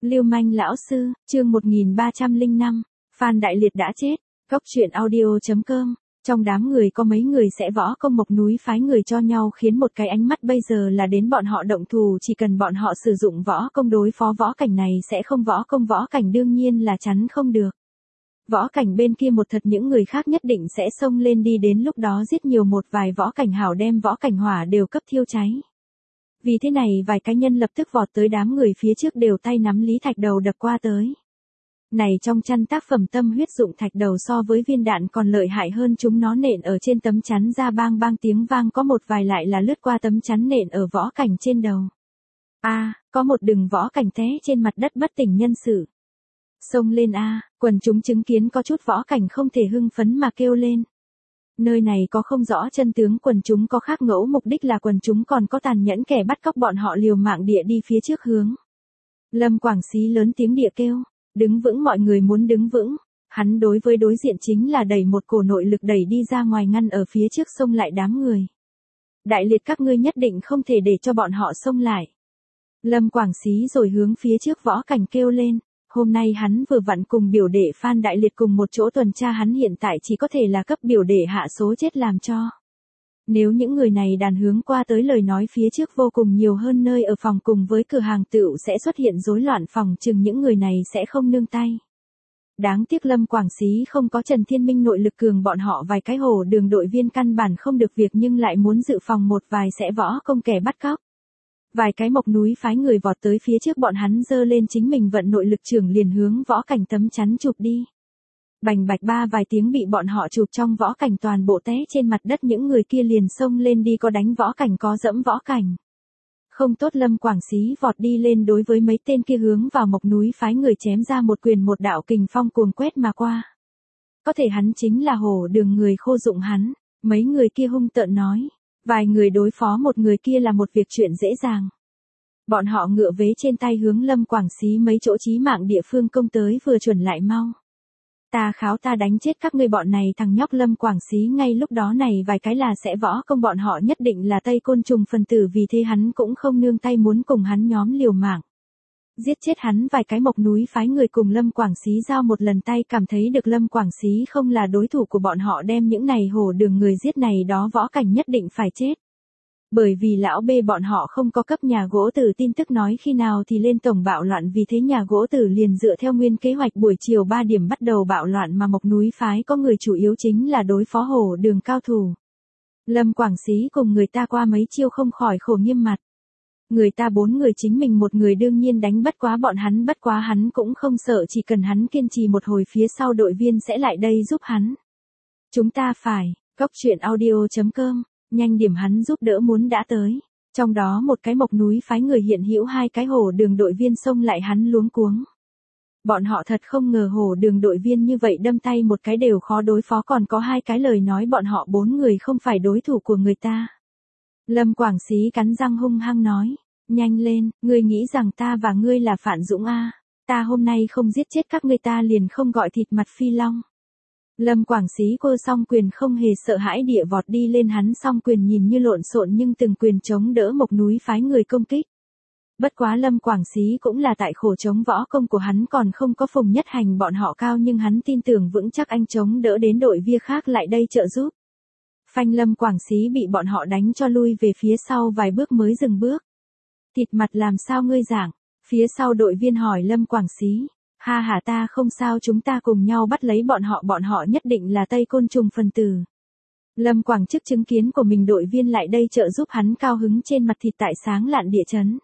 Lưu manh lão sư, chương 1305, Phan Đại Liệt đã chết. Góc truyện audio.com. Trong đám người có mấy người sẽ võ công Mộc Núi phái người cho nhau khiến một cái ánh mắt bây giờ là đến bọn họ động thủ, chỉ cần bọn họ sử dụng võ công đối phó Võ Cảnh này sẽ không võ công Võ Cảnh đương nhiên là chắn không được. Võ Cảnh bên kia một thật những người khác nhất định sẽ xông lên đi, đến lúc đó giết nhiều một vài Võ Cảnh hảo đem Võ Cảnh hỏa đều cấp thiêu cháy. Vì thế này vài cá nhân lập tức vọt tới đám người phía trước đều tay nắm Lý Thạch Đầu đập qua tới. Này trong chăn tác phẩm tâm huyết dụng thạch đầu so với viên đạn còn lợi hại hơn, chúng nó nện ở trên tấm chắn ra bang bang tiếng vang, có một vài lại là lướt qua tấm chắn nện ở Võ Cảnh trên đầu. Có một đường Võ Cảnh té trên mặt đất bất tỉnh nhân sự. Xông lên quần chúng chứng kiến có chút Võ Cảnh không thể hưng phấn mà kêu lên. Nơi này có không rõ chân tướng, quần chúng có khác ngẫu, mục đích là quần chúng còn có tàn nhẫn kẻ bắt cóc bọn họ liều mạng địa đi phía trước hướng. Lâm Quảng Xí lớn tiếng địa kêu, đứng vững, mọi người muốn đứng vững. Hắn đối với đối diện chính là đẩy một cổ nội lực đẩy đi ra ngoài, ngăn ở phía trước xông lại đám người. Đại Liệt, các ngươi nhất định không thể để cho bọn họ xông lại. Lâm Quảng Xí rồi hướng phía trước Võ Cảnh kêu lên. Hôm nay hắn vừa vặn cùng biểu đệ Phan Đại Liệt cùng một chỗ tuần tra, hắn hiện tại chỉ có thể là cấp biểu đệ hạ số chết làm cho. Nếu những người này đàn hướng qua tới lời nói, phía trước vô cùng nhiều hơn nơi ở phòng cùng với cửa hàng tựu sẽ xuất hiện rối loạn, phòng chừng những người này sẽ không nương tay. Đáng tiếc Lâm Quảng Xí không có Trần Thiên Minh nội lực cường, bọn họ vài cái Hồ Đường đội viên căn bản không được việc, nhưng lại muốn dự phòng một vài sẽ võ công kẻ bắt cóc. Vài cái Mộc Núi phái người vọt tới phía trước, bọn hắn giơ lên chính mình vận nội lực trưởng liền hướng Võ Cảnh tấm chắn chụp đi. Bành bạch ba vài tiếng bị bọn họ chụp trong Võ Cảnh toàn bộ té trên mặt đất, những người kia liền xông lên đi, có đánh Võ Cảnh có dẫm Võ Cảnh. Không tốt, Lâm Quảng Xí vọt đi lên đối với mấy tên kia hướng vào Mộc Núi phái người chém ra một quyền, một đạo kình phong cuồng quét mà qua. Có thể hắn chính là Hổ Đường người khô dụng hắn, mấy người kia hung tợn nói. Vài người đối phó một người kia là một việc chuyện dễ dàng. Bọn họ ngựa vế trên tay hướng Lâm Quảng Xí mấy chỗ chí mạng địa phương công tới, vừa chuẩn lại mau. Ta kháo ta đánh chết các ngươi bọn này thằng nhóc. Lâm Quảng Xí ngay lúc đó này vài cái là sẽ võ công, bọn họ nhất định là Tây Côn Trùng phần tử, vì thế hắn cũng không nương tay, muốn cùng hắn nhóm liều mạng. Giết chết hắn. Vài cái Mộc Núi phái người cùng Lâm Quảng Xí giao một lần tay, cảm thấy được Lâm Quảng Xí không là đối thủ của bọn họ, đem những này Hồ Đường người giết, này đó Võ Cảnh nhất định phải chết. Bởi vì lão bê bọn họ không có cấp nhà gỗ tử tin tức nói khi nào thì lên tổng bạo loạn, vì thế nhà gỗ tử liền dựa theo nguyên kế hoạch buổi chiều 3 điểm bắt đầu bạo loạn, mà Mộc Núi phái có người chủ yếu chính là đối phó Hồ Đường cao thủ. Lâm Quảng Xí cùng người ta qua mấy chiêu không khỏi khổ nghiêm mặt. Người ta 4 người chính mình một người đương nhiên đánh bất quá bọn hắn, bất quá hắn cũng không sợ, chỉ cần hắn kiên trì một hồi phía sau đội viên sẽ lại đây giúp hắn. Chúng ta phải, góc truyện audio.com, nhanh điểm, hắn giúp đỡ muốn đã tới. Trong đó một cái Mộc Núi phái người hiện hữu hai cái Hồ Đường đội viên xông lại, hắn luống cuống. Bọn họ thật không ngờ Hồ Đường đội viên như vậy đâm tay một cái đều khó đối phó, còn có hai cái lời nói bọn họ 4 người không phải đối thủ của người ta. Lâm Quảng Xí cắn răng hung hăng nói, nhanh lên, ngươi nghĩ rằng ta và ngươi là Phản Dũng ta hôm nay không giết chết các ngươi ta liền không gọi thịt mặt phi long. Lâm Quảng Xí cơ song quyền không hề sợ hãi địa vọt đi lên, hắn song quyền nhìn như lộn xộn nhưng từng quyền chống đỡ Mộc Núi phái người công kích. Bất quá Lâm Quảng Xí cũng là tại khổ, chống võ công của hắn còn không có Phùng Nhất Hành bọn họ cao, nhưng hắn tin tưởng vững chắc anh chống đỡ đến đội viên khác lại đây trợ giúp. Phanh, Lâm Quảng Xí bị bọn họ đánh cho lui về phía sau vài bước mới dừng bước. Thịt mặt làm sao ngươi giảng? Phía sau đội viên hỏi Lâm Quảng Xí. Ha ha, ta không sao, chúng ta cùng nhau bắt lấy bọn họ nhất định là Tây Côn Trùng phần tử. Lâm Quảng trước chứng kiến của mình đội viên lại đây trợ giúp hắn cao hứng trên mặt thịt tại sáng lạn địa chấn.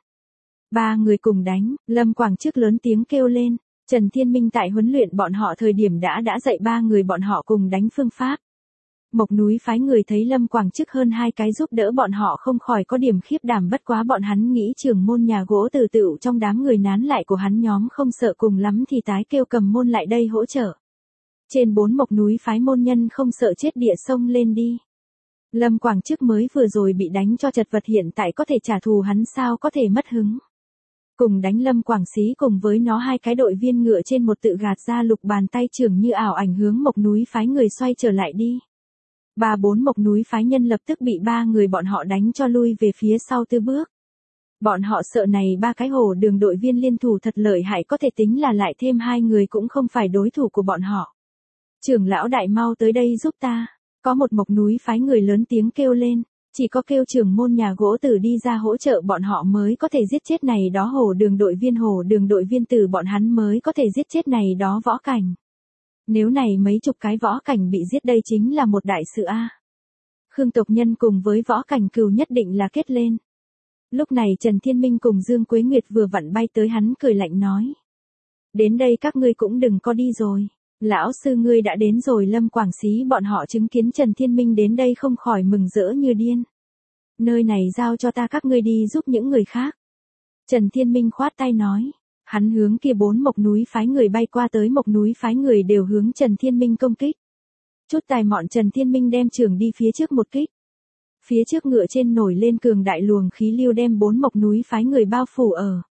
3 người cùng đánh, Lâm Quảng trước lớn tiếng kêu lên. Trần Thiên Minh tại huấn luyện bọn họ thời điểm đã dạy 3 người bọn họ cùng đánh phương pháp. Mộc Núi phái người thấy Lâm Quảng trước hơn 2 cái giúp đỡ bọn họ không khỏi có điểm khiếp đảm, bất quá bọn hắn nghĩ trưởng môn nhà gỗ từ tựu trong đám người nán lại của hắn nhóm không sợ, cùng lắm thì tái kêu cầm môn lại đây hỗ trợ. Trên 4 Mộc Núi phái môn nhân không sợ chết địa sông lên đi. Lâm Quảng trước mới vừa rồi bị đánh cho chật vật, hiện tại có thể trả thù, hắn sao có thể mất hứng. Cùng đánh Lâm Quảng Xí cùng với nó 2 cái đội viên ngựa trên một tự gạt ra lục bàn tay trưởng như ảo ảnh hướng Mộc Núi phái người xoay trở lại đi. 3-4 Mộc Núi phái nhân lập tức bị 3 người bọn họ đánh cho lui về phía sau 4 bước. Bọn họ sợ này ba cái Hồ Đường đội viên liên thủ thật lợi hại, có thể tính là lại thêm hai người cũng không phải đối thủ của bọn họ. Trưởng lão đại mau tới đây giúp ta. Có một Mộc núi phái người lớn tiếng kêu lên, chỉ có kêu trưởng môn nhà gỗ Tử đi ra hỗ trợ bọn họ mới có thể giết chết này đó Hồ Đường đội viên Tử bọn hắn mới có thể giết chết này đó võ cảnh. Nếu này mấy chục cái võ cảnh bị giết đây chính là một đại sự a. Khương tộc nhân cùng với võ cảnh cừu nhất định là kết lên. Lúc này Trần Thiên Minh cùng Dương Quế Nguyệt vừa vặn bay tới, hắn cười lạnh nói. Đến đây các ngươi cũng đừng có đi rồi. Lão sư ngươi đã đến rồi. Lâm Quảng Xí bọn họ chứng kiến Trần Thiên Minh đến đây không khỏi mừng rỡ như điên. Nơi này giao cho ta, các ngươi đi giúp những người khác. Trần Thiên Minh khoát tay nói. Hắn hướng kia 4 Mộc núi phái người bay qua tới, Mộc núi phái người đều hướng Trần Thiên Minh công kích. Chút tài mọn Trần Thiên Minh đem trường đi phía trước một kích. Phía trước ngựa trên nổi lên cường đại luồng khí lưu đem 4 Mộc núi phái người bao phủ ở.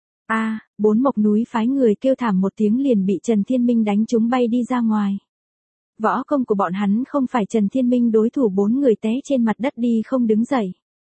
4 Mộc núi phái người kêu thảm một tiếng liền bị Trần Thiên Minh đánh trúng bay đi ra ngoài. Võ công của bọn hắn không phải Trần Thiên Minh đối thủ, 4 người té trên mặt đất đi không đứng dậy.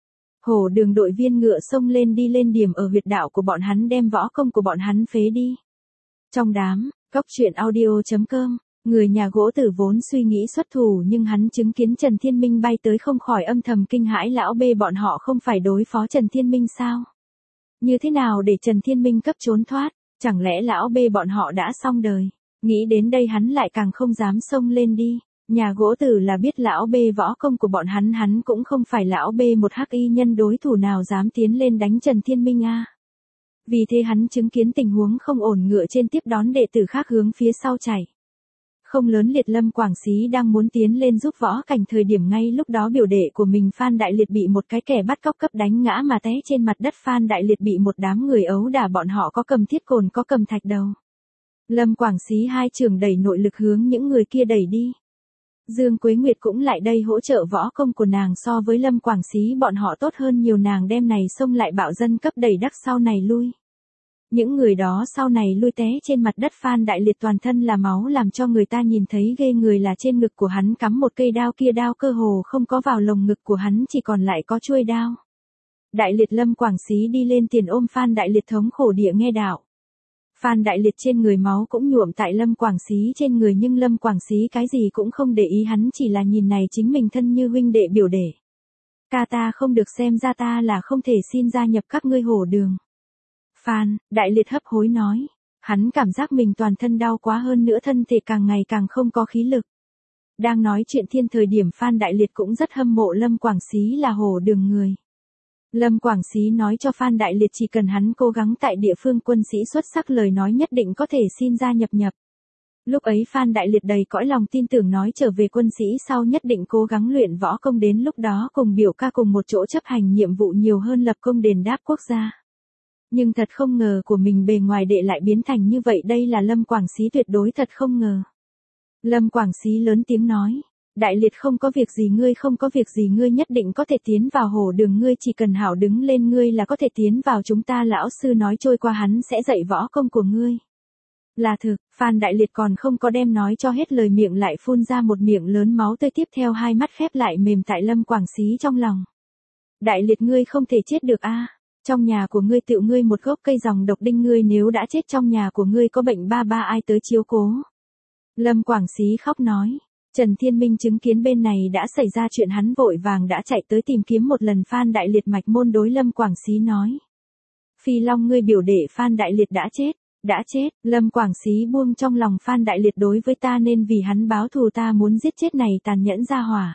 Hổ Đường đội viên ngựa xông lên đi lên điểm ở huyệt đạo của bọn hắn, đem võ công của bọn hắn phế đi. Trong đám, Cóc Truyện Audio.com, người nhà gỗ Tử vốn suy nghĩ xuất thủ nhưng hắn chứng kiến Trần Thiên Minh bay tới không khỏi âm thầm kinh hãi, lão bê bọn họ không phải đối phó Trần Thiên Minh sao? Như thế nào để Trần Thiên Minh cấp trốn thoát, chẳng lẽ lão bê bọn họ đã xong đời? Nghĩ đến đây hắn lại càng không dám xông lên đi. Nhà gỗ Tử là biết lão bê võ công của bọn hắn cũng không phải lão bê một hắc y nhân đối thủ nào dám tiến lên đánh Trần Thiên Minh a. Vì thế hắn chứng kiến tình huống không ổn, ngựa trên tiếp đón đệ tử khác hướng phía sau chạy. Không lớn liệt Lâm Quảng Xí đang muốn tiến lên giúp võ cảnh, thời điểm ngay lúc đó biểu đệ của mình Phan Đại Liệt bị một cái kẻ bắt cóc cấp đánh ngã mà té trên mặt đất. Phan Đại Liệt bị một đám người ấu đả, bọn họ có cầm thiết cồn có cầm thạch đầu. Lâm Quảng Xí hai trường đẩy nội lực hướng những người kia đẩy đi. Dương Quế Nguyệt cũng lại đây hỗ trợ, võ công của nàng so với Lâm Quảng Xí bọn họ tốt hơn nhiều, nàng đem này xông lại bạo dân cấp đẩy đắc sau này lui. Những người đó sau này lui té trên mặt đất. Phan Đại Liệt toàn thân là máu, làm cho người ta nhìn thấy ghê người là trên ngực của hắn cắm một cây đao, kia đao cơ hồ không có vào lồng ngực của hắn, chỉ còn lại có chuôi đao. Đại Liệt Lâm Quảng Xí đi lên tiền ôm Phan Đại Liệt thống khổ địa nghe đạo. Phan Đại Liệt trên người máu cũng nhuộm tại Lâm Quảng Xí trên người, nhưng Lâm Quảng Xí cái gì cũng không để ý, hắn chỉ là nhìn này chính mình thân như huynh đệ biểu đệ. Ca ta không được, xem ra ta là không thể xin gia nhập các ngươi Hổ Đường. Phan Đại Liệt hấp hối nói, hắn cảm giác mình toàn thân đau quá, hơn nữa thân thể càng ngày càng không có khí lực. Đang nói chuyện thiên thời điểm Phan Đại Liệt cũng rất hâm mộ Lâm Quảng Xí là Hổ Đường người. Lâm Quảng Xí nói cho Phan Đại Liệt chỉ cần hắn cố gắng tại địa phương quân sĩ xuất sắc, lời nói nhất định có thể xin gia nhập. Lúc ấy Phan Đại Liệt đầy cõi lòng tin tưởng nói trở về quân sĩ sau nhất định cố gắng luyện võ công, đến lúc đó cùng biểu ca cùng một chỗ chấp hành nhiệm vụ nhiều hơn lập công đền đáp quốc gia. Nhưng thật không ngờ của mình bề ngoài đệ lại biến thành như vậy, đây là Lâm Quảng Xí tuyệt đối thật không ngờ. Lâm Quảng Xí lớn tiếng nói, Đại Liệt không có việc gì, ngươi không có việc gì, ngươi nhất định có thể tiến vào Hổ Đường, ngươi chỉ cần hảo đứng lên ngươi là có thể tiến vào chúng ta, lão sư nói trôi qua hắn sẽ dạy võ công của ngươi. Là thực. Phan Đại Liệt còn không có đem nói cho hết lời, miệng lại phun ra một miệng lớn máu tươi, tiếp theo hai mắt khép lại mềm tại Lâm Quảng Xí trong lòng. Đại Liệt ngươi không thể chết được a. Trong nhà của ngươi tựu ngươi một gốc cây dòng độc đinh, ngươi nếu đã chết trong nhà của ngươi có bệnh ba ai tới chiếu cố. Lâm Quảng Xí khóc nói. Trần Thiên Minh chứng kiến bên này đã xảy ra chuyện, hắn vội vàng đã chạy tới tìm kiếm một lần Phan Đại Liệt mạch môn, đối Lâm Quảng Xí nói. Phi Long ngươi biểu đệ Phan Đại Liệt đã chết. Đã chết. Lâm Quảng Xí buông trong lòng Phan Đại Liệt đối với ta nên vì hắn báo thù, ta muốn giết chết này tàn nhẫn ra hỏa.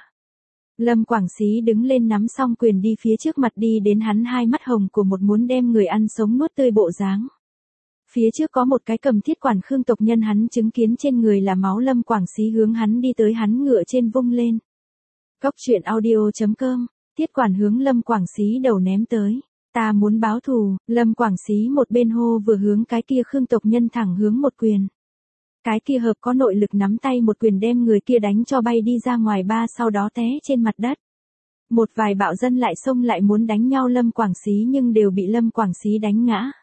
Lâm Quảng Xí đứng lên nắm xong quyền đi phía trước mặt đi đến, hắn hai mắt hồng của một muốn đem người ăn sống nuốt tươi bộ dáng. Phía trước có một cái cầm thiết quản Khương tộc nhân, hắn chứng kiến trên người là máu, Lâm Quảng Xí hướng hắn đi tới, hắn ngựa trên vung lên. Cóc Truyện Audio.com, thiết quản hướng Lâm Quảng Xí đầu ném tới. Ta muốn báo thù. Lâm Quảng Xí một bên hô vừa hướng cái kia Khương tộc nhân thẳng hướng một quyền. Cái kia hợp có nội lực nắm tay một quyền đem người kia đánh cho bay đi ra ngoài ba, sau đó té trên mặt đất. Một vài bạo dân lại xông lại muốn đánh nhau Lâm Quảng Xí nhưng đều bị Lâm Quảng Xí đánh ngã.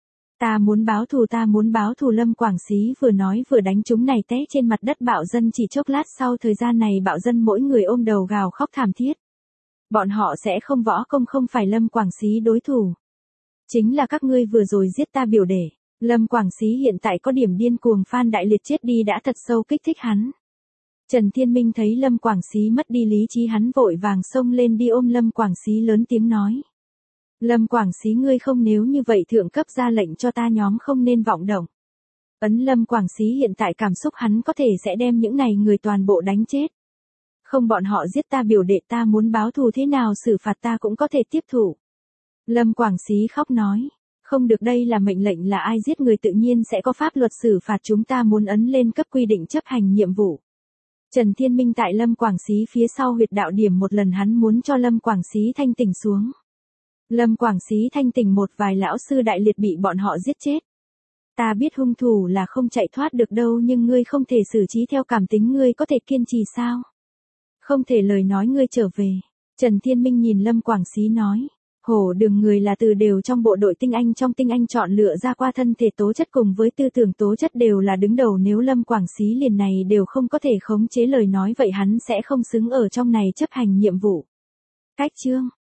Ta muốn báo thù, ta muốn báo thù. Lâm Quảng Xí vừa nói vừa đánh chúng này té trên mặt đất bạo dân, chỉ chốc lát sau thời gian này bạo dân mỗi người ôm đầu gào khóc thảm thiết. Bọn họ sẽ không võ công, không phải Lâm Quảng Xí đối thủ. Chính là các ngươi vừa rồi giết ta biểu đệ. Lâm Quảng Xí hiện tại có điểm điên cuồng, Phan Đại Liệt chết đi đã thật sâu kích thích hắn. Trần Thiên Minh thấy Lâm Quảng Xí mất đi lý trí, hắn vội vàng xông lên đi ôm Lâm Quảng Xí lớn tiếng nói. Lâm Quảng Xí, ngươi không, nếu như vậy thượng cấp ra lệnh cho ta nhóm không nên vọng động. Lâm Quảng Xí hiện tại cảm xúc hắn có thể sẽ đem những này người toàn bộ đánh chết. Không, bọn họ giết ta biểu đệ, ta muốn báo thù thế nào xử phạt ta cũng có thể tiếp thụ. Lâm Quảng Xí khóc nói. Không được, đây là mệnh lệnh, là ai giết người tự nhiên sẽ có pháp luật xử phạt, chúng ta muốn ấn lên cấp quy định chấp hành nhiệm vụ. Trần Thiên Minh tại Lâm Quảng Xí phía sau huyệt đạo điểm một lần, hắn muốn cho Lâm Quảng Xí thanh tỉnh xuống. Lâm Quảng Xí thanh tỉnh, một vài lão sư Đại Liệt bị bọn họ giết chết. Ta biết hung thủ là không chạy thoát được đâu, nhưng ngươi không thể xử trí theo cảm tính, ngươi có thể kiên trì sao? Không thể, lời nói ngươi trở về. Trần Thiên Minh nhìn Lâm Quảng Xí nói. Hổ Đường người là từ đều trong bộ đội tinh anh, trong tinh anh chọn lựa ra qua, thân thể tố chất cùng với tư tưởng tố chất đều là đứng đầu, nếu Lâm Quảng Xí liền này đều không có thể khống chế lời nói, vậy hắn sẽ không xứng ở trong này chấp hành nhiệm vụ. Cách chương